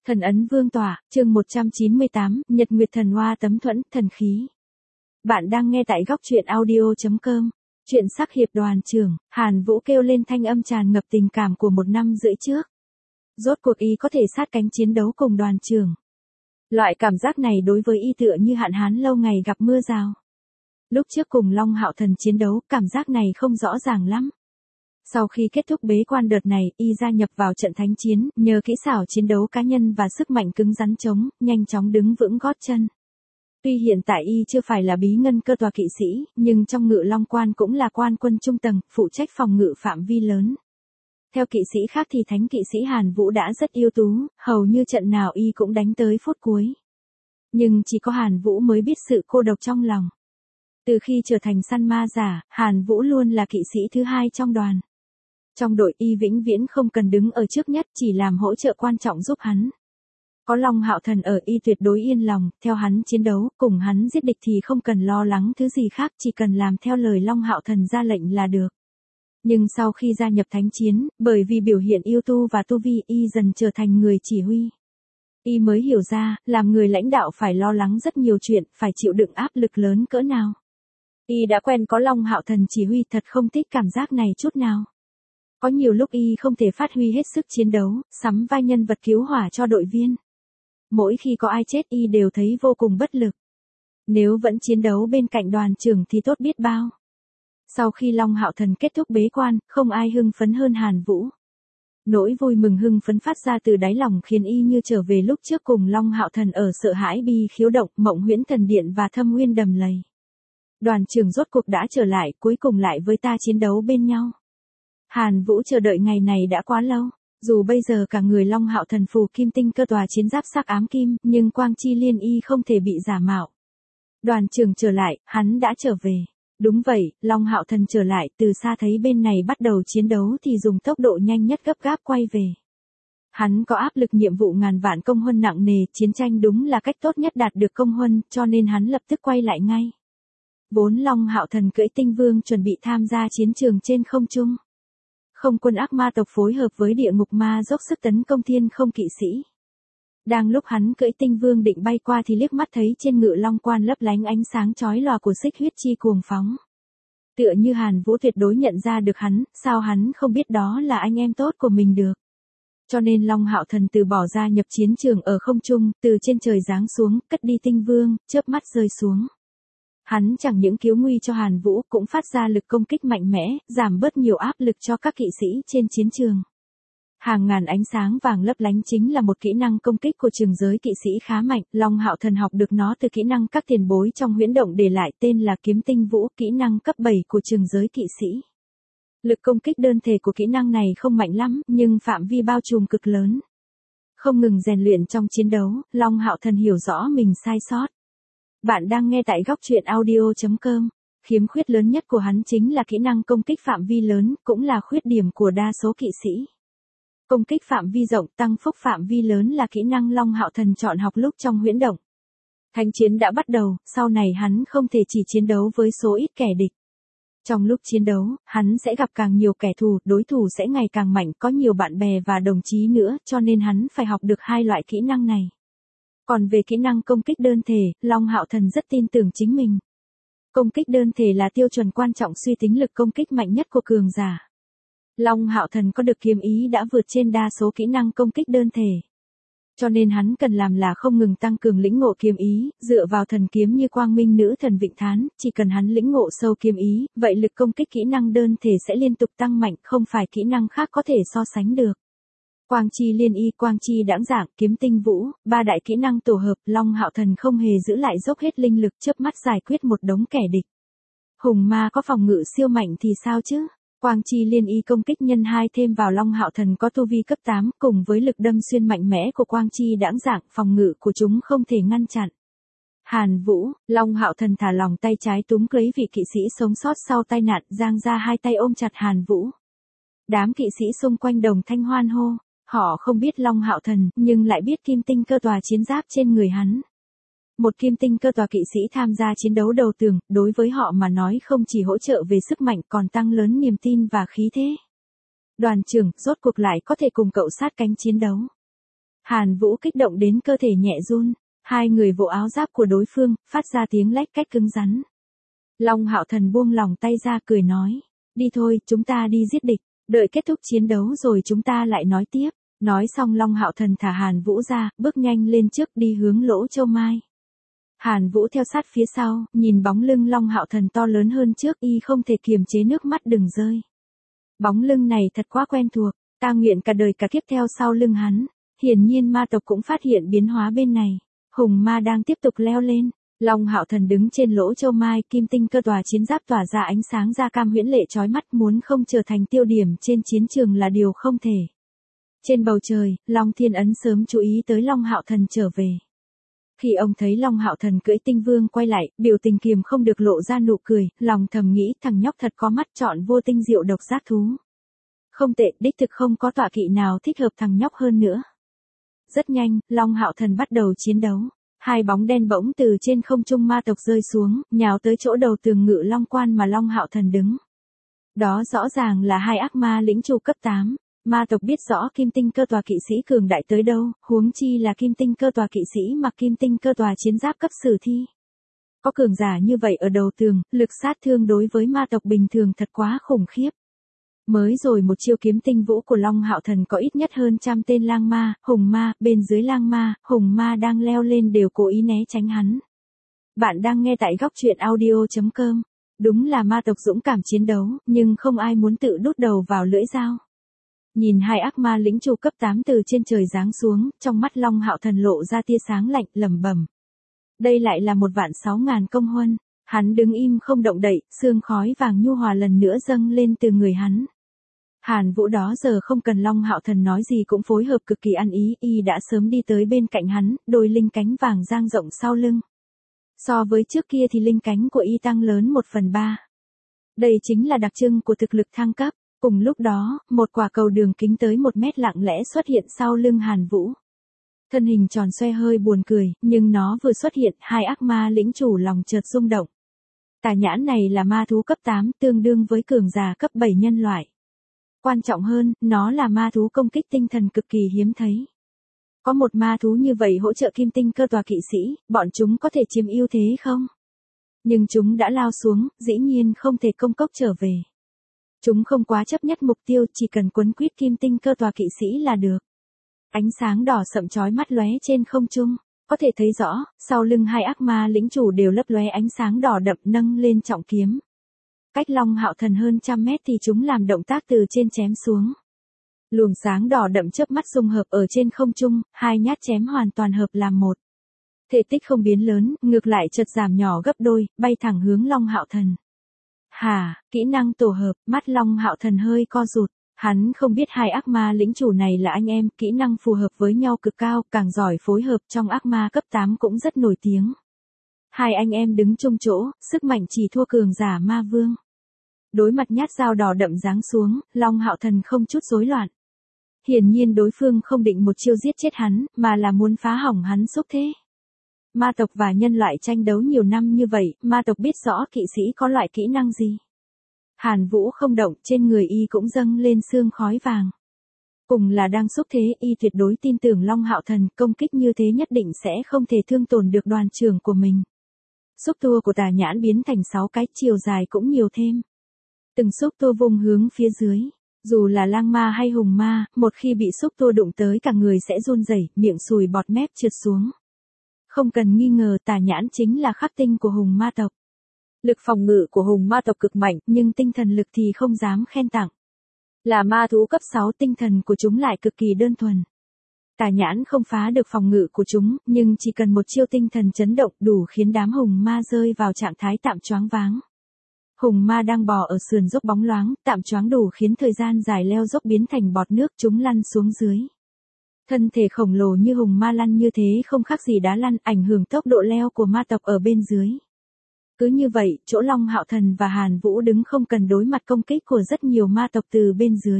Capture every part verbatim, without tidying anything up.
Thần ấn vương tỏa, chương một trăm chín mươi tám, Nhật Nguyệt Thần Hoa Tấm Thuẫn, Thần Khí. Bạn đang nghe tại góc truyện audio chấm com. Chuyện sắc hiệp đoàn trưởng, Hàn Vũ kêu lên thanh âm tràn ngập tình cảm của một năm rưỡi trước. Rốt cuộc y có thể sát cánh chiến đấu cùng đoàn trưởng. Loại cảm giác này đối với y tựa như hạn hán lâu ngày gặp mưa rào. Lúc trước cùng Long Hạo Thần chiến đấu, cảm giác này không rõ ràng lắm. Sau khi kết thúc bế quan đợt này, y gia nhập vào trận thánh chiến, nhờ kỹ xảo chiến đấu cá nhân và sức mạnh cứng rắn chống, nhanh chóng đứng vững gót chân. Tuy hiện tại y chưa phải là bí ngân cơ tòa kỵ sĩ, nhưng trong Ngự Long quan cũng là quan quân trung tầng, phụ trách phòng ngự phạm vi lớn. Theo kỵ sĩ khác thì thánh kỵ sĩ Hàn Vũ đã rất ưu tú, hầu như trận nào y cũng đánh tới phút cuối. Nhưng chỉ có Hàn Vũ mới biết sự cô độc trong lòng. Từ khi trở thành săn ma giả, Hàn Vũ luôn là kỵ sĩ thứ hai trong đoàn. Trong đội y vĩnh viễn không cần đứng ở trước nhất, chỉ làm hỗ trợ quan trọng giúp hắn. Có Long Hạo Thần ở y tuyệt đối yên lòng, theo hắn chiến đấu, cùng hắn giết địch thì không cần lo lắng thứ gì khác, chỉ cần làm theo lời Long Hạo Thần ra lệnh là được. Nhưng sau khi gia nhập thánh chiến, bởi vì biểu hiện yêu tu và tu vi, y dần trở thành người chỉ huy. Y mới hiểu ra, làm người lãnh đạo phải lo lắng rất nhiều chuyện, phải chịu đựng áp lực lớn cỡ nào. Y đã quen có Long Hạo Thần chỉ huy, thật không thích cảm giác này chút nào. Có nhiều lúc y không thể phát huy hết sức chiến đấu, sắm vai nhân vật cứu hỏa cho đội viên. Mỗi khi có ai chết y đều thấy vô cùng bất lực. Nếu vẫn chiến đấu bên cạnh đoàn trưởng thì tốt biết bao. Sau khi Long Hạo Thần kết thúc bế quan, không ai hưng phấn hơn Hàn Vũ. Nỗi vui mừng hưng phấn phát ra từ đáy lòng khiến y như trở về lúc trước cùng Long Hạo Thần ở Sợ Hãi Bi Khiếu Động, Mộng Huyễn Thần Điện và Thâm Nguyên Đầm Lầy. Đoàn trưởng rốt cuộc đã trở lại, cuối cùng lại với ta chiến đấu bên nhau. Hàn Vũ chờ đợi ngày này đã quá lâu, dù bây giờ cả người Long Hạo Thần phù kim tinh cơ tòa chiến giáp sắc ám kim, nhưng quang chi liên y không thể bị giả mạo. Đoàn trưởng trở lại, hắn đã trở về. Đúng vậy, Long Hạo Thần trở lại, từ xa thấy bên này bắt đầu chiến đấu thì dùng tốc độ nhanh nhất gấp gáp quay về. Hắn có áp lực nhiệm vụ ngàn vạn công huân nặng nề, chiến tranh đúng là cách tốt nhất đạt được công huân, cho nên hắn lập tức quay lại ngay. Vốn Long Hạo Thần cưỡi tinh vương chuẩn bị tham gia chiến trường trên không trung. Không quân ác ma tộc phối hợp với địa ngục ma dốc sức tấn công thiên không kỵ sĩ. Đang lúc hắn cưỡi tinh vương định bay qua thì liếc mắt thấy trên Ngự Long quan lấp lánh ánh sáng chói lòa của xích huyết chi cuồng phóng. Tựa như Hàn Vũ tuyệt đối nhận ra được hắn, sao hắn không biết đó là anh em tốt của mình được. Cho nên Long Hạo Thần từ bỏ ra nhập chiến trường ở không trung, từ trên trời giáng xuống, cất đi tinh vương, chớp mắt rơi xuống. Hắn chẳng những cứu nguy cho Hàn Vũ, cũng phát ra lực công kích mạnh mẽ, giảm bớt nhiều áp lực cho các kỵ sĩ trên chiến trường. Hàng ngàn ánh sáng vàng lấp lánh chính là một kỹ năng công kích của trường giới kỵ sĩ khá mạnh, Long Hạo Thần học được nó từ kỹ năng các tiền bối trong huyễn động để lại, tên là Kiếm Tinh Vũ, kỹ năng cấp bảy của trường giới kỵ sĩ. Lực công kích đơn thể của kỹ năng này không mạnh lắm, nhưng phạm vi bao trùm cực lớn. Không ngừng rèn luyện trong chiến đấu, Long Hạo Thần hiểu rõ mình sai sót. Bạn đang nghe tại góc truyện audio chấm com. Khiếm khuyết lớn nhất của hắn chính là kỹ năng công kích phạm vi lớn, cũng là khuyết điểm của đa số kỵ sĩ. Công kích phạm vi rộng, tăng phúc phạm vi lớn là kỹ năng Long Hạo Thần chọn học lúc trong huyễn động. Thánh chiến đã bắt đầu, sau này hắn không thể chỉ chiến đấu với số ít kẻ địch. Trong lúc chiến đấu, hắn sẽ gặp càng nhiều kẻ thù, đối thủ sẽ ngày càng mạnh, có nhiều bạn bè và đồng chí nữa, cho nên hắn phải học được hai loại kỹ năng này. Còn về kỹ năng công kích đơn thể, Long Hạo Thần rất tin tưởng chính mình. Công kích đơn thể là tiêu chuẩn quan trọng suy tính lực công kích mạnh nhất của cường giả. Long Hạo Thần có được kiếm ý đã vượt trên đa số kỹ năng công kích đơn thể. Cho nên hắn cần làm là không ngừng tăng cường lĩnh ngộ kiếm ý, dựa vào thần kiếm như Quang Minh Nữ Thần Vịnh Thán, chỉ cần hắn lĩnh ngộ sâu kiếm ý, vậy lực công kích kỹ năng đơn thể sẽ liên tục tăng mạnh, không phải kỹ năng khác có thể so sánh được. Quang chi liên y, quang chi đãng dạng, kiếm tinh vũ, ba đại kỹ năng tổ hợp, Long Hạo Thần không hề giữ lại, dốc hết linh lực, chớp mắt giải quyết một đống kẻ địch. Hùng ma có phòng ngự siêu mạnh thì sao chứ? Quang chi liên y công kích nhân hai thêm vào Long Hạo Thần có tu vi cấp tám, cùng với lực đâm xuyên mạnh mẽ của quang chi đãng dạng, phòng ngự của chúng không thể ngăn chặn. Hàn Vũ, Long Hạo Thần thả lòng tay trái túm lấy vị kỵ sĩ sống sót sau tai nạn, giang ra hai tay ôm chặt Hàn Vũ. Đám kỵ sĩ xung quanh đồng thanh hoan hô. Họ không biết Long Hạo Thần, nhưng lại biết kim tinh cơ tòa chiến giáp trên người hắn. Một kim tinh cơ tòa kỵ sĩ tham gia chiến đấu đầu tường, đối với họ mà nói không chỉ hỗ trợ về sức mạnh còn tăng lớn niềm tin và khí thế. Đoàn trưởng, rốt cuộc lại có thể cùng cậu sát cánh chiến đấu. Hàn Vũ kích động đến cơ thể nhẹ run, hai người vỗ áo giáp của đối phương, phát ra tiếng lách cách cứng rắn. Long Hạo Thần buông lòng tay ra cười nói, đi thôi, chúng ta đi giết địch, đợi kết thúc chiến đấu rồi chúng ta lại nói tiếp. Nói xong Long Hạo Thần thả Hàn Vũ ra, bước nhanh lên trước đi hướng Lỗ Châu Mai. Hàn Vũ theo sát phía sau, nhìn bóng lưng Long Hạo Thần to lớn hơn trước y không thể kiềm chế nước mắt đừng rơi. Bóng lưng này thật quá quen thuộc, ta nguyện cả đời cả kiếp theo sau lưng hắn. Hiển nhiên ma tộc cũng phát hiện biến hóa bên này. Hùng ma đang tiếp tục leo lên. Long Hạo Thần đứng trên Lỗ Châu Mai, kim tinh cơ tòa chiến giáp tỏa ra ánh sáng da cam huyễn lệ chói mắt, muốn không trở thành tiêu điểm trên chiến trường là điều không thể. Trên bầu trời, Long Thiên Ấn sớm chú ý tới Long Hạo Thần trở về. Khi ông thấy Long Hạo Thần cưỡi tinh vương quay lại, biểu tình kiềm không được lộ ra nụ cười, lòng thầm nghĩ thằng nhóc thật có mắt chọn vô tinh diệu độc giác thú. Không tệ, đích thực không có tọa kỵ nào thích hợp thằng nhóc hơn nữa. Rất nhanh, Long Hạo Thần bắt đầu chiến đấu. Hai bóng đen bỗng từ trên không trung ma tộc rơi xuống, nhào tới chỗ đầu tường Ngự Long Quan mà Long Hạo Thần đứng. Đó rõ ràng là hai ác ma lĩnh chủ cấp tám. Ma tộc biết rõ kim tinh cơ tòa kỵ sĩ cường đại tới đâu, huống chi là kim tinh cơ tòa kỵ sĩ mặc kim tinh cơ tòa chiến giáp cấp sử thi. Có cường giả như vậy ở đầu tường, lực sát thương đối với ma tộc bình thường thật quá khủng khiếp. Mới rồi một chiêu kiếm tinh vũ của Long Hạo Thần có ít nhất hơn trăm tên lang ma, hùng ma, bên dưới lang ma, hùng ma đang leo lên đều cố ý né tránh hắn. Bạn đang nghe tại góc truyện audio chấm com. Đúng là ma tộc dũng cảm chiến đấu, nhưng không ai muốn tự đút đầu vào lưỡi dao. Nhìn hai ác ma lĩnh chủ cấp tám từ trên trời giáng xuống, trong mắt Long Hạo Thần lộ ra tia sáng lạnh, lẩm bẩm. Đây lại là một vạn sáu ngàn công huân. Hắn đứng im không động đậy, sương khói vàng nhu hòa lần nữa dâng lên từ người hắn. Hàn Vũ đó giờ không cần Long Hạo Thần nói gì cũng phối hợp cực kỳ ăn ý, y đã sớm đi tới bên cạnh hắn, đôi linh cánh vàng dang rộng sau lưng. So với trước kia thì linh cánh của y tăng lớn một phần ba. Đây chính là đặc trưng của thực lực thăng cấp. Cùng lúc đó, một quả cầu đường kính tới một mét lặng lẽ xuất hiện sau lưng Hàn Vũ. Thân hình tròn xoe hơi buồn cười, nhưng nó vừa xuất hiện, hai ác ma lĩnh chủ lòng chợt rung động. Tà nhãn này là ma thú cấp tám, tương đương với cường giả cấp bảy nhân loại. Quan trọng hơn, nó là ma thú công kích tinh thần cực kỳ hiếm thấy. Có một ma thú như vậy hỗ trợ kim tinh cơ tòa kỵ sĩ, bọn chúng có thể chiếm ưu thế không? Nhưng chúng đã lao xuống, dĩ nhiên không thể công cốc trở về. Chúng không quá chấp nhất mục tiêu, chỉ cần quấn quýt kim tinh cơ tòa kỵ sĩ là được. Ánh sáng đỏ sậm chói mắt lóe trên không trung, có thể thấy rõ, sau lưng hai ác ma lĩnh chủ đều lấp lóe ánh sáng đỏ đậm nâng lên trọng kiếm. Cách Long Hạo Thần hơn trăm mét thì chúng làm động tác từ trên chém xuống. Luồng sáng đỏ đậm chớp mắt dung hợp ở trên không trung, hai nhát chém hoàn toàn hợp làm một. Thể tích không biến lớn, ngược lại chợt giảm nhỏ gấp đôi, bay thẳng hướng Long Hạo Thần. Hả, kỹ năng tổ hợp, mắt Long Hạo Thần hơi co rụt. Hắn không biết hai ác ma lĩnh chủ này là anh em, kỹ năng phù hợp với nhau cực cao, càng giỏi phối hợp trong ác ma cấp tám cũng rất nổi tiếng. Hai anh em đứng chung chỗ, sức mạnh chỉ thua cường giả ma vương. Đối mặt nhát dao đỏ đậm giáng xuống, Long Hạo Thần không chút rối loạn. Hiển nhiên đối phương không định một chiêu giết chết hắn, mà là muốn phá hỏng hắn xúc thế. Ma tộc và nhân loại tranh đấu nhiều năm như vậy, ma tộc biết rõ kỵ sĩ có loại kỹ năng gì. Hàn Vũ không động, trên người y cũng dâng lên sương khói vàng. Cùng là đang xúc thế, y tuyệt đối tin tưởng Long Hạo Thần công kích như thế nhất định sẽ không thể thương tổn được đoàn trưởng của mình. Xúc tua của tà nhãn biến thành sáu cái, chiều dài cũng nhiều thêm. Từng xúc tua vùng hướng phía dưới. Dù là lang ma hay hùng ma, một khi bị xúc tua đụng tới cả người sẽ run rẩy, miệng sùi bọt mép trượt xuống. Không cần nghi ngờ tà nhãn chính là khắc tinh của hùng ma tộc. Lực phòng ngự của hùng ma tộc cực mạnh, nhưng tinh thần lực thì không dám khen tặng. Là ma thú cấp sáu, tinh thần của chúng lại cực kỳ đơn thuần. Tà nhãn không phá được phòng ngự của chúng, nhưng chỉ cần một chiêu tinh thần chấn động đủ khiến đám hùng ma rơi vào trạng thái tạm choáng váng. Hùng ma đang bò ở sườn dốc bóng loáng, tạm choáng đủ khiến thời gian dài leo dốc biến thành bọt nước, chúng lăn xuống dưới. Thân thể khổng lồ như hùng ma lăn như thế không khác gì đá lăn, ảnh hưởng tốc độ leo của ma tộc ở bên dưới. Cứ như vậy, chỗ Long Hạo Thần và Hàn Vũ đứng không cần đối mặt công kích của rất nhiều ma tộc từ bên dưới.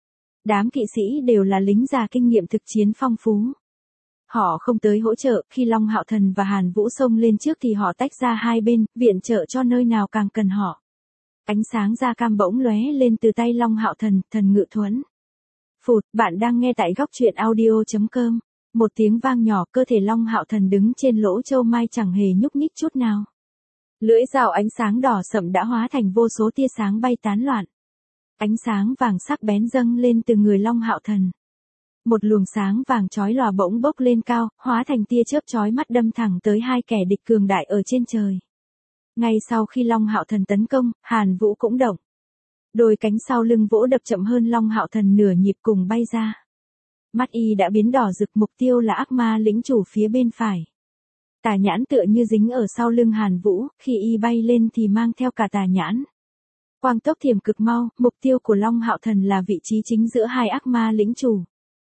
Đám kỵ sĩ đều là lính già kinh nghiệm thực chiến phong phú. Họ không tới hỗ trợ, khi Long Hạo Thần và Hàn Vũ xông lên trước thì họ tách ra hai bên, viện trợ cho nơi nào càng cần họ. Ánh sáng da cam bỗng lóe lên từ tay Long Hạo Thần, thần ngự thuẫn. Phụt, bạn đang nghe tại góc truyện audio chấm com. Một tiếng vang nhỏ, cơ thể Long Hạo Thần đứng trên lỗ châu mai chẳng hề nhúc nhích chút nào. Lưỡi dao ánh sáng đỏ sậm đã hóa thành vô số tia sáng bay tán loạn. Ánh sáng vàng sắc bén dâng lên từ người Long Hạo Thần. Một luồng sáng vàng chói lòa bỗng bốc lên cao, hóa thành tia chớp chói mắt đâm thẳng tới hai kẻ địch cường đại ở trên trời. Ngay sau khi Long Hạo Thần tấn công, Hàn Vũ cũng động. Đôi cánh sau lưng vỗ đập chậm hơn Long Hạo Thần nửa nhịp cùng bay ra. Mắt y đã biến đỏ rực, mục tiêu là ác ma lĩnh chủ phía bên phải. Tà nhãn tựa như dính ở sau lưng Hàn Vũ, khi y bay lên thì mang theo cả tà nhãn. Quang tốc thiểm cực mau, mục tiêu của Long Hạo Thần là vị trí chính giữa hai ác ma lĩnh chủ.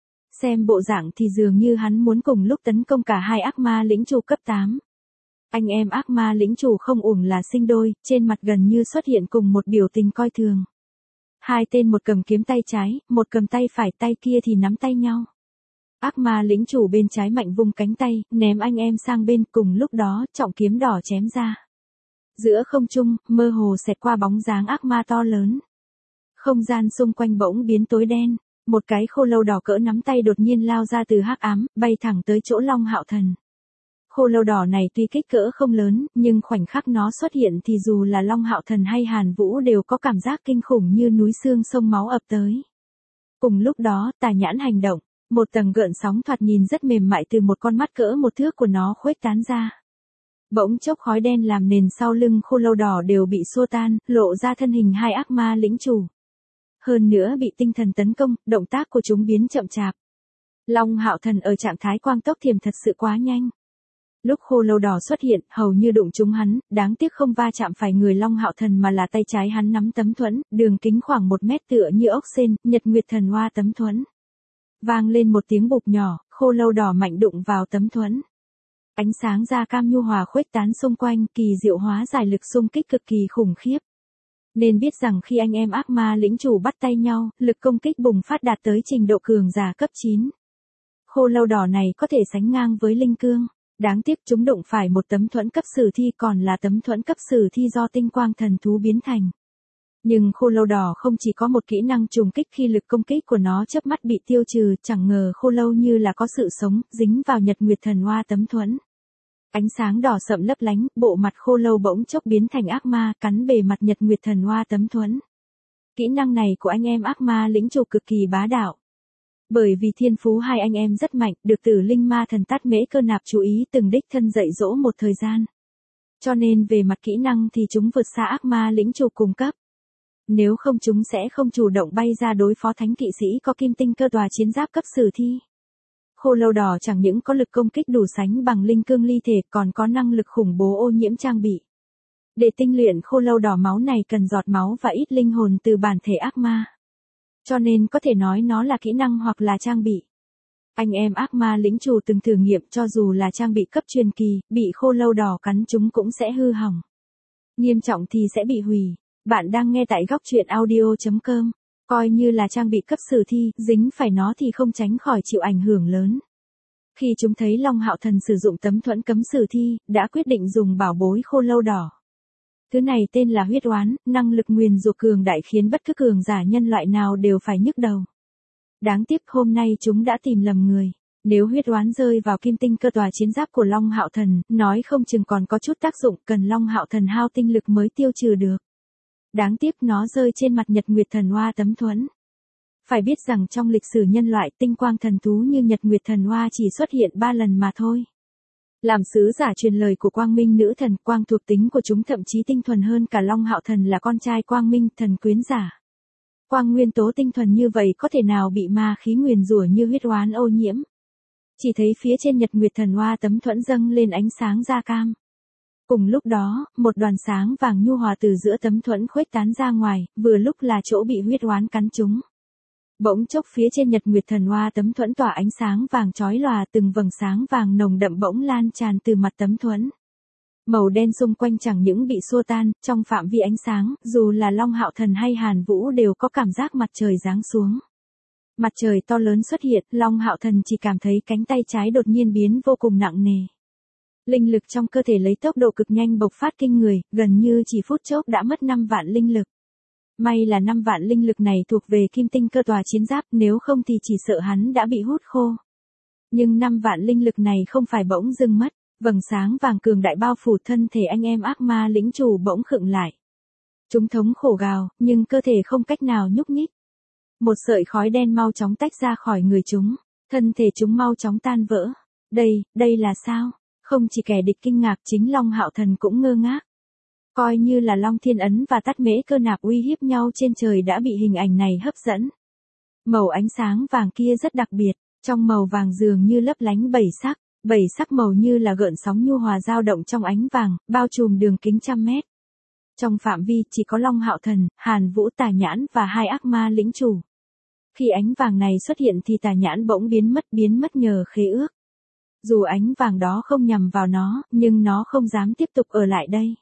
Xem bộ dạng thì dường như hắn muốn cùng lúc tấn công cả hai ác ma lĩnh chủ cấp tám. Anh em ác ma lĩnh chủ không uổng là sinh đôi, trên mặt gần như xuất hiện cùng một biểu tình coi thường. Hai tên một cầm kiếm tay trái, một cầm tay phải, tay kia thì nắm tay nhau. Ác ma lĩnh chủ bên trái mạnh vung cánh tay, ném anh em sang bên, cùng lúc đó, trọng kiếm đỏ chém ra. Giữa không trung, mơ hồ xẹt qua bóng dáng ác ma to lớn. Không gian xung quanh bỗng biến tối đen, một cái khô lâu đỏ cỡ nắm tay đột nhiên lao ra từ hắc ám, bay thẳng tới chỗ Long Hạo Thần. Khô lâu đỏ này tuy kích cỡ không lớn, nhưng khoảnh khắc nó xuất hiện thì dù là Long Hạo Thần hay Hàn Vũ đều có cảm giác kinh khủng như núi xương sông máu ập tới. Cùng lúc đó, tà nhãn hành động, một tầng gợn sóng thoạt nhìn rất mềm mại từ một con mắt cỡ một thước của nó khuếch tán ra. Bỗng chốc khói đen làm nền sau lưng khô lâu đỏ đều bị xua tan, lộ ra thân hình hai ác ma lĩnh chủ. Hơn nữa bị tinh thần tấn công, động tác của chúng biến chậm chạp. Long Hạo Thần ở trạng thái quang tốc thiểm thật sự quá nhanh. Lúc khô lâu đỏ xuất hiện, hầu như đụng trúng hắn, đáng tiếc không va chạm phải người Long Hạo Thần mà là tay trái hắn nắm tấm thuẫn, đường kính khoảng một mét tựa như ốc sên, Nhật Nguyệt Thần Hoa tấm thuẫn. Vang lên một tiếng bụp nhỏ, khô lâu đỏ mạnh đụng vào tấm thuẫn. Ánh sáng da cam nhu hòa khuếch tán xung quanh, kỳ diệu hóa giải lực xung kích cực kỳ khủng khiếp. Nên biết rằng khi anh em ác ma lĩnh chủ bắt tay nhau, lực công kích bùng phát đạt tới trình độ cường giả cấp chín. Khô lâu đỏ này có thể sánh ngang với linh cương. Đáng tiếc chúng đụng phải một tấm thuẫn cấp sử thi, còn là tấm thuẫn cấp sử thi do tinh quang thần thú biến thành. Nhưng khô lâu đỏ không chỉ có một kỹ năng trùng kích khi lực công kích của nó chớp mắt bị tiêu trừ, chẳng ngờ khô lâu như là có sự sống, dính vào Nhật Nguyệt Thần Hoa tấm thuẫn. Ánh sáng đỏ sậm lấp lánh, bộ mặt khô lâu bỗng chốc biến thành ác ma, cắn bề mặt Nhật Nguyệt Thần Hoa tấm thuẫn. Kỹ năng này của anh em ác ma lĩnh chủ cực kỳ bá đạo. Bởi vì thiên phú hai anh em rất mạnh, được Tử Linh Ma Thần Tát Mễ Cơ Nạp chú ý từng đích thân dạy dỗ một thời gian. Cho nên về mặt kỹ năng thì chúng vượt xa ác ma lĩnh chủ cùng cấp. Nếu không chúng sẽ không chủ động bay ra đối phó thánh kỵ sĩ có kim tinh cơ tòa chiến giáp cấp sử thi. Khô lâu đỏ chẳng những có lực công kích đủ sánh bằng linh cương ly thể, còn có năng lực khủng bố ô nhiễm trang bị. Để tinh luyện khô lâu đỏ máu này cần giọt máu và ít linh hồn từ bản thể ác ma. Cho nên có thể nói nó là kỹ năng hoặc là trang bị. Anh em ác ma lĩnh chủ từng thử nghiệm, cho dù là trang bị cấp truyền kỳ, bị khô lâu đỏ cắn chúng cũng sẽ hư hỏng. Nghiêm trọng thì sẽ bị hủy. Bạn đang nghe tại góc truyện audio chấm com. Coi như là trang bị cấp sử thi, dính phải nó thì không tránh khỏi chịu ảnh hưởng lớn. Khi chúng thấy Long Hạo Thần sử dụng tấm thuẫn cấm sử thi, đã quyết định dùng bảo bối khô lâu đỏ. Thứ này tên là huyết oán, năng lực nguyền rủa cường đại khiến bất cứ cường giả nhân loại nào đều phải nhức đầu. Đáng tiếc hôm nay chúng đã tìm lầm người. Nếu huyết oán rơi vào kim tinh cơ tòa chiến giáp của Long Hạo Thần, nói không chừng còn có chút tác dụng, cần Long Hạo Thần hao tinh lực mới tiêu trừ được. Đáng tiếc nó rơi trên mặt Nhật Nguyệt Thần Hoa tấm thuẫn. Phải biết rằng trong lịch sử nhân loại, tinh quang thần thú như Nhật Nguyệt Thần Hoa chỉ xuất hiện ba lần mà thôi. Làm sứ giả truyền lời của Quang Minh nữ thần, quang thuộc tính của chúng thậm chí tinh thuần hơn cả Long Hạo Thần là con trai Quang Minh thần quyến giả. Quang nguyên tố tinh thuần như vậy có thể nào bị ma khí nguyền rủa như huyết oán ô nhiễm. Chỉ thấy phía trên Nhật Nguyệt Thần Hoa tấm thuẫn dâng lên ánh sáng da cam. Cùng lúc đó, một đoàn sáng vàng nhu hòa từ giữa tấm thuẫn khuếch tán ra ngoài, vừa lúc là chỗ bị huyết oán cắn trúng. Bỗng chốc phía trên Nhật Nguyệt Thần Hoa tấm thuẫn tỏa ánh sáng vàng chói lòa, từng vầng sáng vàng nồng đậm bỗng lan tràn từ mặt tấm thuẫn. Màu đen xung quanh chẳng những bị xua tan, trong phạm vi ánh sáng, dù là Long Hạo Thần hay Hàn Vũ đều có cảm giác mặt trời giáng xuống. Mặt trời to lớn xuất hiện, Long Hạo Thần chỉ cảm thấy cánh tay trái đột nhiên biến vô cùng nặng nề. Linh lực trong cơ thể lấy tốc độ cực nhanh bộc phát kinh người, gần như chỉ phút chốc đã mất năm vạn linh lực. May là năm vạn linh lực này thuộc về kim tinh cơ tòa chiến giáp, nếu không thì chỉ sợ hắn đã bị hút khô. Nhưng năm vạn linh lực này không phải bỗng dưng mất, vầng sáng vàng cường đại bao phủ thân thể anh em ác ma lĩnh chủ bỗng khựng lại. Chúng thống khổ gào, nhưng cơ thể không cách nào nhúc nhích. Một sợi khói đen mau chóng tách ra khỏi người chúng, thân thể chúng mau chóng tan vỡ. Đây, đây là sao? Không chỉ kẻ địch kinh ngạc, chính Long Hạo Thần cũng ngơ ngác. Coi như là Long Thiên Ấn và Tát Mễ Cơ Nạp uy hiếp nhau trên trời đã bị hình ảnh này hấp dẫn. Màu ánh sáng vàng kia rất đặc biệt, trong màu vàng dường như lấp lánh bảy sắc, bảy sắc màu như là gợn sóng nhu hòa dao động trong ánh vàng, bao trùm đường kính trăm mét. Trong phạm vi chỉ có Long Hạo Thần, Hàn Vũ Tà Nhãn và hai ác ma lĩnh chủ. Khi ánh vàng này xuất hiện thì Tà Nhãn bỗng biến mất biến mất nhờ khế ước. Dù ánh vàng đó không nhằm vào nó, nhưng nó không dám tiếp tục ở lại đây.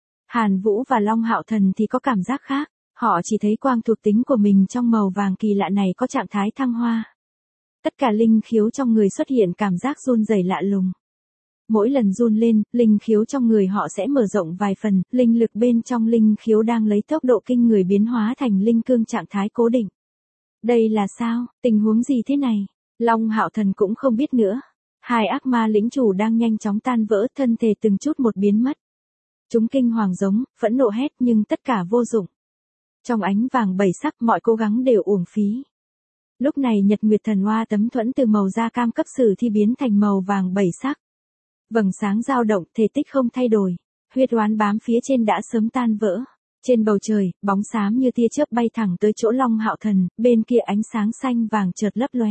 Hàn Vũ và Long Hạo Thần thì có cảm giác khác, họ chỉ thấy quang thuộc tính của mình trong màu vàng kỳ lạ này có trạng thái thăng hoa. Tất cả linh khiếu trong người xuất hiện cảm giác run rẩy lạ lùng. Mỗi lần run lên, linh khiếu trong người họ sẽ mở rộng vài phần, linh lực bên trong linh khiếu đang lấy tốc độ kinh người biến hóa thành linh cương trạng thái cố định. Đây là sao? Tình huống gì thế này? Long Hạo Thần cũng không biết nữa. Hai ác ma lĩnh chủ đang nhanh chóng tan vỡ, thân thể từng chút một biến mất. Chúng kinh hoàng giống, phẫn nộ hét nhưng tất cả vô dụng. Trong ánh vàng bảy sắc mọi cố gắng đều uổng phí. Lúc này Nhật Nguyệt Thần Hoa tấm thuẫn từ màu da cam cấp sử thi biến thành màu vàng bảy sắc. Vầng sáng dao động, thể tích không thay đổi. Huyết oán bám phía trên đã sớm tan vỡ. Trên bầu trời, bóng xám như tia chớp bay thẳng tới chỗ Long Hạo Thần, bên kia ánh sáng xanh vàng chợt lấp lóe.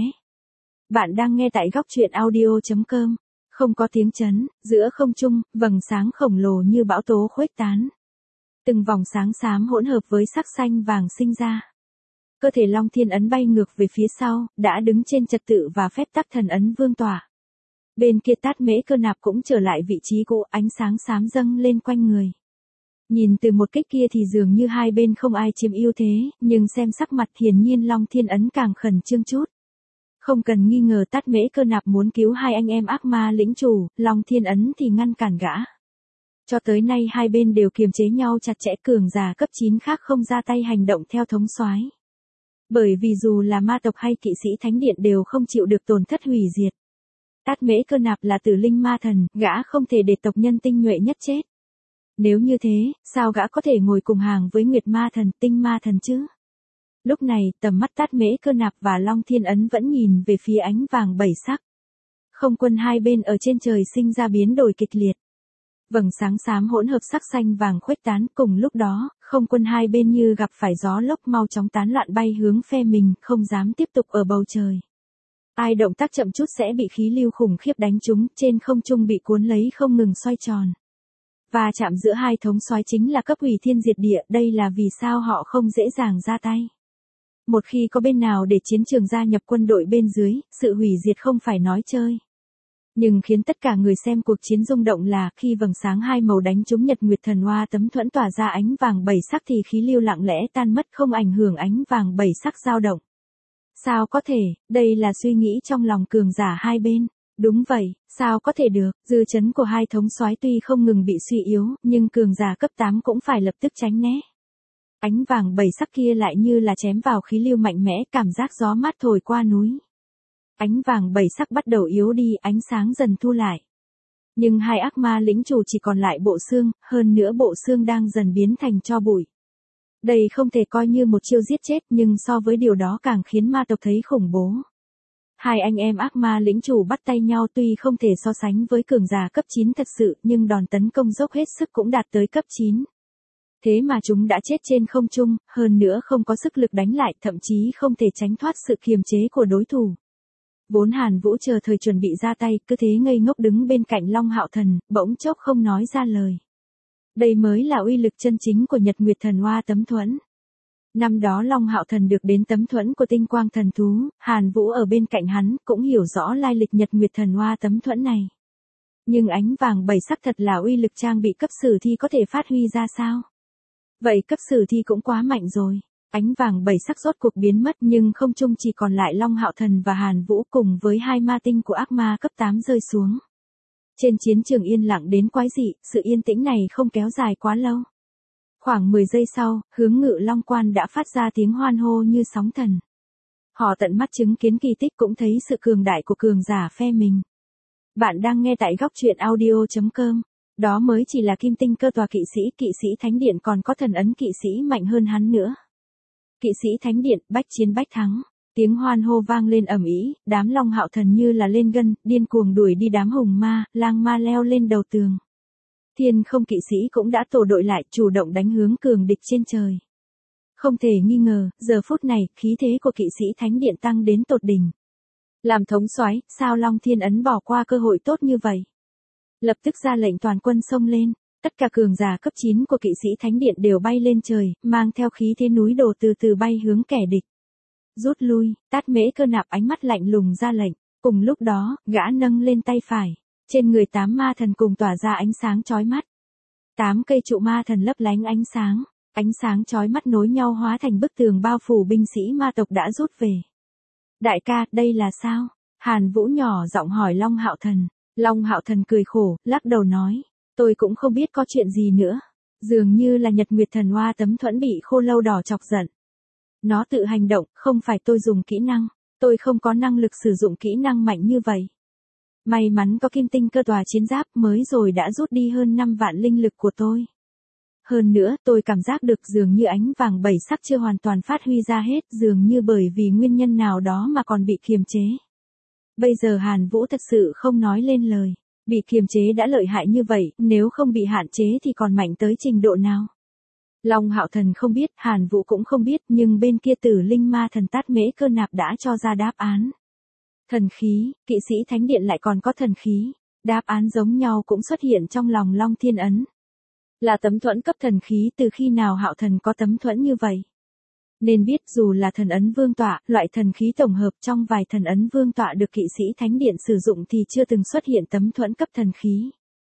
Bạn đang nghe tại góc truyện audio chấm com. Không có tiếng chấn, giữa không trung, vầng sáng khổng lồ như bão tố khuếch tán. Từng vòng sáng xám hỗn hợp với sắc xanh vàng sinh ra. Cơ thể Long Thiên Ấn bay ngược về phía sau, đã đứng trên trật tự và phép tắc thần ấn vương tỏa. Bên kia Tát Mễ Cơ Nạp cũng trở lại vị trí cũ, ánh sáng xám dâng lên quanh người. Nhìn từ một kích kia thì dường như hai bên không ai chiếm ưu thế, nhưng xem sắc mặt hiển nhiên Long Thiên Ấn càng khẩn trương chút. Không cần nghi ngờ Tát Mễ Cơ Nạp muốn cứu hai anh em ác ma lĩnh chủ, Long Thiên Ấn thì ngăn cản gã. Cho tới nay hai bên đều kiềm chế nhau chặt chẽ, cường giả cấp chín khác không ra tay hành động theo thống soái. Bởi vì dù là ma tộc hay kỵ sĩ thánh điện đều không chịu được tổn thất hủy diệt. Tát Mễ Cơ Nạp là tử linh ma thần, gã không thể để tộc nhân tinh nhuệ nhất chết. Nếu như thế, sao gã có thể ngồi cùng hàng với Nguyệt Ma Thần, Tinh Ma Thần chứ? Lúc này, tầm mắt Tát Mễ Cơ Nạp và Long Thiên Ấn vẫn nhìn về phía ánh vàng bảy sắc. Không quân hai bên ở trên trời sinh ra biến đổi kịch liệt. Vầng sáng xám hỗn hợp sắc xanh vàng khuếch tán, cùng lúc đó, không quân hai bên như gặp phải gió lốc mau chóng tán loạn bay hướng phe mình, không dám tiếp tục ở bầu trời. Ai động tác chậm chút sẽ bị khí lưu khủng khiếp đánh trúng, trên không trung bị cuốn lấy không ngừng xoay tròn. Và chạm giữa hai thống soái chính là cấp hủy thiên diệt địa, đây là vì sao họ không dễ dàng ra tay. Một khi có bên nào để chiến trường gia nhập quân đội bên dưới, sự hủy diệt không phải nói chơi. Nhưng khiến tất cả người xem cuộc chiến rung động là khi vầng sáng hai màu đánh trúng Nhật Nguyệt Thần Hoa tấm thuẫn tỏa ra ánh vàng bảy sắc thì khí lưu lặng lẽ tan mất, không ảnh hưởng ánh vàng bảy sắc dao động. Sao có thể? Đây là suy nghĩ trong lòng cường giả hai bên. Đúng vậy, sao có thể được? Dư chấn của hai thống soái tuy không ngừng bị suy yếu, nhưng cường giả cấp tám cũng phải lập tức tránh né. Ánh vàng bảy sắc kia lại như là chém vào khí lưu mạnh mẽ, cảm giác gió mát thổi qua núi. Ánh vàng bảy sắc bắt đầu yếu đi, ánh sáng dần thu lại. Nhưng hai ác ma lĩnh chủ chỉ còn lại bộ xương, hơn nữa bộ xương đang dần biến thành tro bụi. Đây không thể coi như một chiêu giết chết, nhưng so với điều đó càng khiến ma tộc thấy khủng bố. Hai anh em ác ma lĩnh chủ bắt tay nhau, tuy không thể so sánh với cường giả cấp chín thật sự, nhưng đòn tấn công dốc hết sức cũng đạt tới cấp chín. Thế mà chúng đã chết trên không trung, hơn nữa không có sức lực đánh lại, thậm chí không thể tránh thoát sự kiềm chế của đối thủ. Vốn Hàn Vũ chờ thời chuẩn bị ra tay, cứ thế ngây ngốc đứng bên cạnh Long Hạo Thần, bỗng chốc không nói ra lời. Đây mới là uy lực chân chính của Nhật Nguyệt Thần Hoa tấm thuẫn. Năm đó Long Hạo Thần được đến tấm thuẫn của Tinh Quang Thần Thú, Hàn Vũ ở bên cạnh hắn, cũng hiểu rõ lai lịch Nhật Nguyệt Thần Hoa tấm thuẫn này. Nhưng ánh vàng bảy sắc thật là uy lực trang bị cấp sử thi có thể phát huy ra sao? Vậy cấp sử thi cũng quá mạnh rồi. Ánh vàng bảy sắc rốt cuộc biến mất, nhưng không trung chỉ còn lại Long Hạo Thần và Hàn Vũ cùng với hai ma tinh của ác ma cấp tám rơi xuống. Trên chiến trường yên lặng đến quái dị, sự yên tĩnh này không kéo dài quá lâu. Khoảng mười giây sau, hướng Ngự Long Quan đã phát ra tiếng hoan hô như sóng thần. Họ tận mắt chứng kiến kỳ tích cũng thấy sự cường đại của cường giả phe mình. Bạn đang nghe tại góc truyện audio chấm com. Đó mới chỉ là kim tinh cơ tòa kỵ sĩ, kỵ sĩ thánh điện còn có thần ấn kỵ sĩ mạnh hơn hắn nữa. Kỵ sĩ thánh điện, bách chiến bách thắng. Tiếng hoan hô vang lên ầm ĩ, đám Long Hạo Thần như là lên gân, điên cuồng đuổi đi đám hùng ma, lang ma leo lên đầu tường. Thiên không kỵ sĩ cũng đã tổ đội lại, chủ động đánh hướng cường địch trên trời. Không thể nghi ngờ, giờ phút này, khí thế của kỵ sĩ thánh điện tăng đến tột đỉnh. Làm thống soái, sao Long Thiên Ấn bỏ qua cơ hội tốt như vậy? Lập tức ra lệnh toàn quân xông lên, tất cả cường giả cấp chín của kỵ sĩ thánh điện đều bay lên trời, mang theo khí thế núi đổ từ từ bay hướng kẻ địch. Rút lui, Tát Mễ Cơ Nạp ánh mắt lạnh lùng ra lệnh, cùng lúc đó, gã nâng lên tay phải, trên người tám ma thần cùng tỏa ra ánh sáng chói mắt. Tám cây trụ ma thần lấp lánh ánh sáng, ánh sáng chói mắt nối nhau hóa thành bức tường bao phủ binh sĩ ma tộc đã rút về. Đại ca, đây là sao? Hàn Vũ nhỏ giọng hỏi Long Hạo Thần. Long Hạo Thần cười khổ, lắc đầu nói, tôi cũng không biết có chuyện gì nữa. Dường như là Nhật Nguyệt Thần Hoa Tấm Thuẫn bị Khô Lâu Đỏ chọc giận. Nó tự hành động, không phải tôi dùng kỹ năng, tôi không có năng lực sử dụng kỹ năng mạnh như vậy. May mắn có kim tinh cơ tòa chiến giáp mới rồi đã rút đi hơn năm vạn linh lực của tôi. Hơn nữa, tôi cảm giác được dường như ánh vàng bảy sắc chưa hoàn toàn phát huy ra hết, dường như bởi vì nguyên nhân nào đó mà còn bị kiềm chế. Bây giờ Hàn Vũ thật sự không nói lên lời, bị kiềm chế đã lợi hại như vậy, nếu không bị hạn chế thì còn mạnh tới trình độ nào. Long Hạo Thần không biết, Hàn Vũ cũng không biết, nhưng bên kia Tử Linh Ma Thần Tát Mễ Cơ Nạp đã cho ra đáp án. Thần khí, kỵ sĩ thánh điện lại còn có thần khí, đáp án giống nhau cũng xuất hiện trong lòng Long Thiên Ấn. Là tấm thuẫn cấp thần khí, từ khi nào Hạo Thần có tấm thuẫn như vậy? Nên biết dù là thần ấn vương tọa, loại thần khí tổng hợp trong vài thần ấn vương tọa được kỵ sĩ thánh điện sử dụng thì chưa từng xuất hiện tấm thuẫn cấp thần khí.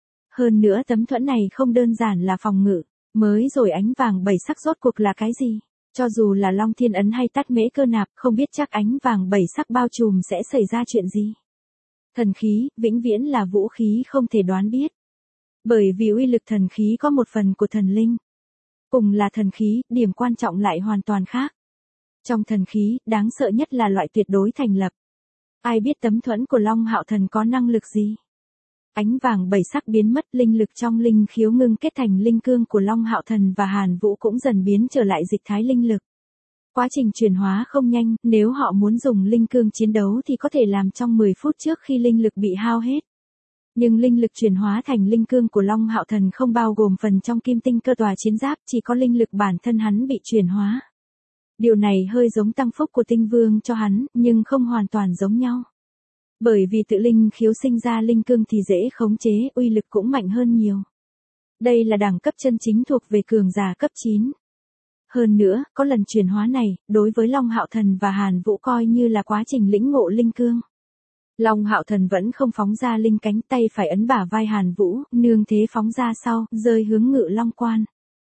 Hơn nữa tấm thuẫn này không đơn giản là phòng ngự, mới rồi ánh vàng bảy sắc rốt cuộc là cái gì? Cho dù là Long Thiên Ấn hay Tát Mễ Cơ Nạp, không biết chắc ánh vàng bảy sắc bao trùm sẽ xảy ra chuyện gì. Thần khí, vĩnh viễn là vũ khí không thể đoán biết. Bởi vì uy lực thần khí có một phần của thần linh. Cùng là thần khí, điểm quan trọng lại hoàn toàn khác. Trong thần khí, đáng sợ nhất là loại tuyệt đối thành lập. Ai biết tấm thuẫn của Long Hạo Thần có năng lực gì? Ánh vàng bảy sắc biến mất, linh lực trong linh khiếu ngưng kết thành linh cương của Long Hạo Thần và Hàn Vũ cũng dần biến trở lại dịch thái linh lực. Quá trình chuyển hóa không nhanh, nếu họ muốn dùng linh cương chiến đấu thì có thể làm trong mười phút trước khi linh lực bị hao hết. Nhưng linh lực chuyển hóa thành linh cương của Long Hạo Thần không bao gồm phần trong kim tinh cơ tòa chiến giáp, chỉ có linh lực bản thân hắn bị chuyển hóa. Điều này hơi giống tăng phúc của tinh vương cho hắn, nhưng không hoàn toàn giống nhau. Bởi vì tự linh khiếu sinh ra linh cương thì dễ khống chế, uy lực cũng mạnh hơn nhiều. Đây là đẳng cấp chân chính thuộc về cường giả cấp chín. Hơn nữa, có lần chuyển hóa này, đối với Long Hạo Thần và Hàn Vũ coi như là quá trình lĩnh ngộ linh cương. Long Hạo Thần vẫn không phóng ra linh cánh, tay phải ấn bả vai Hàn Vũ, nương thế phóng ra sau, rơi hướng Ngự Long Quan.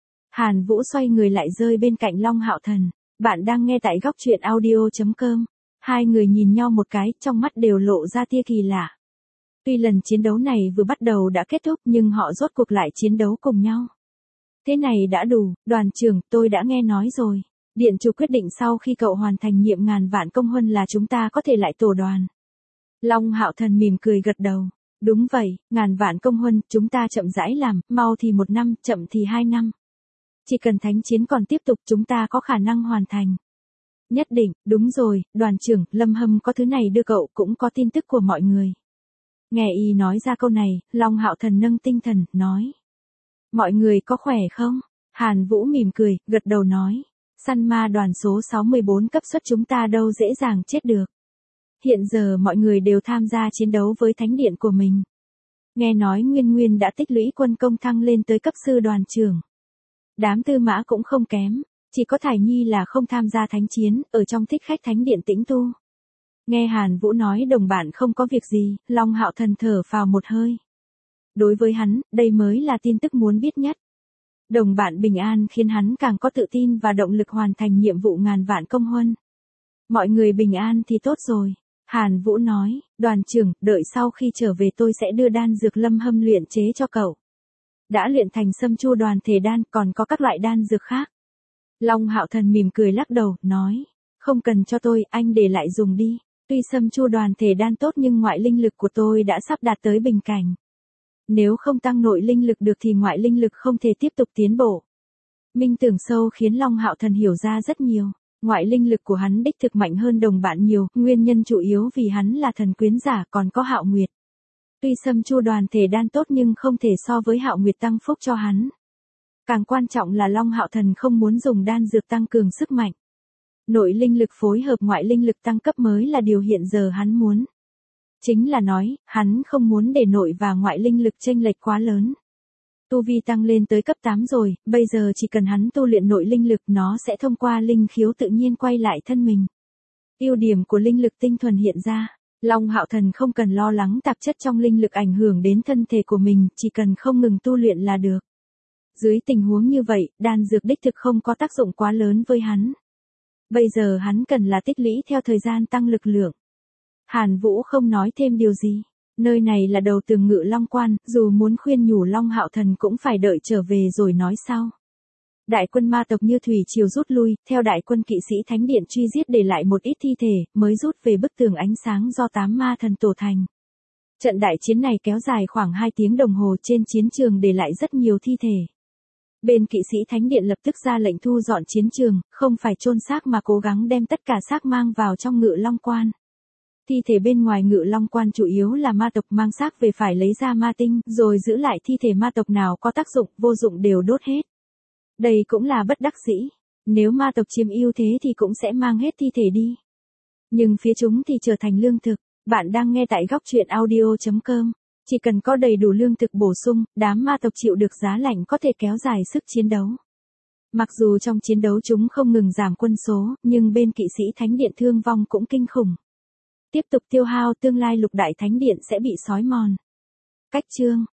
Hàn Vũ xoay người lại rơi bên cạnh Long Hạo Thần. Bạn đang nghe tại góc truyện audio chấm com. Hai người nhìn nhau một cái, trong mắt đều lộ ra tia kỳ lạ. Tuy lần chiến đấu này vừa bắt đầu đã kết thúc nhưng họ rốt cuộc lại chiến đấu cùng nhau. Thế này đã đủ, đoàn trưởng, tôi đã nghe nói rồi. Điện chủ quyết định sau khi cậu hoàn thành nhiệm ngàn vạn công huân là chúng ta có thể lại tổ đoàn. Long Hạo Thần mỉm cười gật đầu. Đúng vậy, ngàn vạn công huân, chúng ta chậm rãi làm, mau thì một năm, chậm thì hai năm. Chỉ cần thánh chiến còn tiếp tục chúng ta có khả năng hoàn thành. Nhất định, đúng rồi, đoàn trưởng, Lâm Hâm có thứ này đưa cậu, cũng có tin tức của mọi người. Nghe y nói ra câu này, Long Hạo Thần nâng tinh thần, nói. Mọi người có khỏe không? Hàn Vũ mỉm cười, gật đầu nói. Săn ma đoàn số sáu mươi bốn cấp xuất chúng ta đâu dễ dàng chết được. Hiện giờ mọi người đều tham gia chiến đấu với thánh điện của mình. Nghe nói Nguyên Nguyên đã tích lũy quân công thăng lên tới cấp sư đoàn trưởng. Đám tư mã cũng không kém. Chỉ có Thải Nhi là không tham gia thánh chiến, ở trong thích khách thánh điện tĩnh tu. Nghe Hàn Vũ nói đồng bạn không có việc gì, Long Hạo Thần thở phào một hơi. Đối với hắn, đây mới là tin tức muốn biết nhất. Đồng bạn bình an khiến hắn càng có tự tin và động lực hoàn thành nhiệm vụ ngàn vạn công huân. Mọi người bình an thì tốt rồi. Hàn Vũ nói, đoàn trưởng, đợi sau khi trở về tôi sẽ đưa đan dược Lâm Hâm luyện chế cho cậu. Đã luyện thành Sâm Chu đoàn thể đan, còn có các loại đan dược khác. Long Hạo Thần mỉm cười lắc đầu, nói, Không cần cho tôi, anh để lại dùng đi. Tuy sâm chua đoàn thể đan tốt nhưng ngoại linh lực của tôi đã sắp đạt tới bình cảnh. Nếu không tăng nội linh lực được thì ngoại linh lực không thể tiếp tục tiến bộ. Minh tưởng sâu khiến Long Hạo Thần hiểu ra rất nhiều. Ngoại linh lực của hắn đích thực mạnh hơn đồng bạn nhiều, nguyên nhân chủ yếu vì hắn là thần quyến giả còn có Hạo Nguyệt. Tuy sâm chua đoàn thể đan tốt nhưng không thể so với Hạo Nguyệt tăng phúc cho hắn. Càng quan trọng là Long Hạo Thần không muốn dùng đan dược tăng cường sức mạnh. Nội linh lực phối hợp ngoại linh lực tăng cấp mới là điều hiện giờ hắn muốn. Chính là nói, hắn không muốn để nội và ngoại linh lực chênh lệch quá lớn. Tu vi tăng lên tới cấp tám rồi, bây giờ chỉ cần hắn tu luyện nội linh lực nó sẽ thông qua linh khiếu tự nhiên quay lại thân mình. Ưu điểm của linh lực tinh thuần hiện ra, Long Hạo Thần không cần lo lắng tạp chất trong linh lực ảnh hưởng đến thân thể của mình, chỉ cần không ngừng tu luyện là được. Dưới tình huống như vậy, đan dược đích thực không có tác dụng quá lớn với hắn. Bây giờ hắn cần là tích lũy theo thời gian tăng lực lượng. Hàn Vũ không nói thêm điều gì. Nơi này là đầu tường Ngự Long Quan, dù muốn khuyên nhủ Long Hạo Thần cũng phải đợi trở về rồi nói sau. Đại quân ma tộc như thủy triều rút lui, theo đại quân kỵ sĩ thánh điện truy giết để lại một ít thi thể, mới rút về bức tường ánh sáng do tám ma thần tổ thành. Trận đại chiến này kéo dài khoảng hai tiếng đồng hồ, trên chiến trường để lại rất nhiều thi thể. Bên kỵ sĩ thánh điện lập tức ra lệnh thu dọn chiến trường, không phải chôn xác mà cố gắng đem tất cả xác mang vào trong Ngự Long Quan. Thi thể bên ngoài Ngự Long Quan chủ yếu là ma tộc, mang xác về phải lấy ra ma tinh, rồi giữ lại thi thể ma tộc nào có tác dụng, vô dụng đều đốt hết. Đây cũng là bất đắc dĩ. Nếu ma tộc chiếm ưu thế thì cũng sẽ mang hết thi thể đi. Nhưng phía chúng thì trở thành lương thực. Bạn đang nghe tại góc truyện audio chấm com. Chỉ cần có đầy đủ lương thực bổ sung, đám ma tộc chịu được giá lạnh có thể kéo dài sức chiến đấu. Mặc dù trong chiến đấu chúng không ngừng giảm quân số, nhưng bên kỵ sĩ thánh điện thương vong cũng kinh khủng. Tiếp tục tiêu hao tương lai lục đại thánh điện sẽ bị xói mòn. Cách chương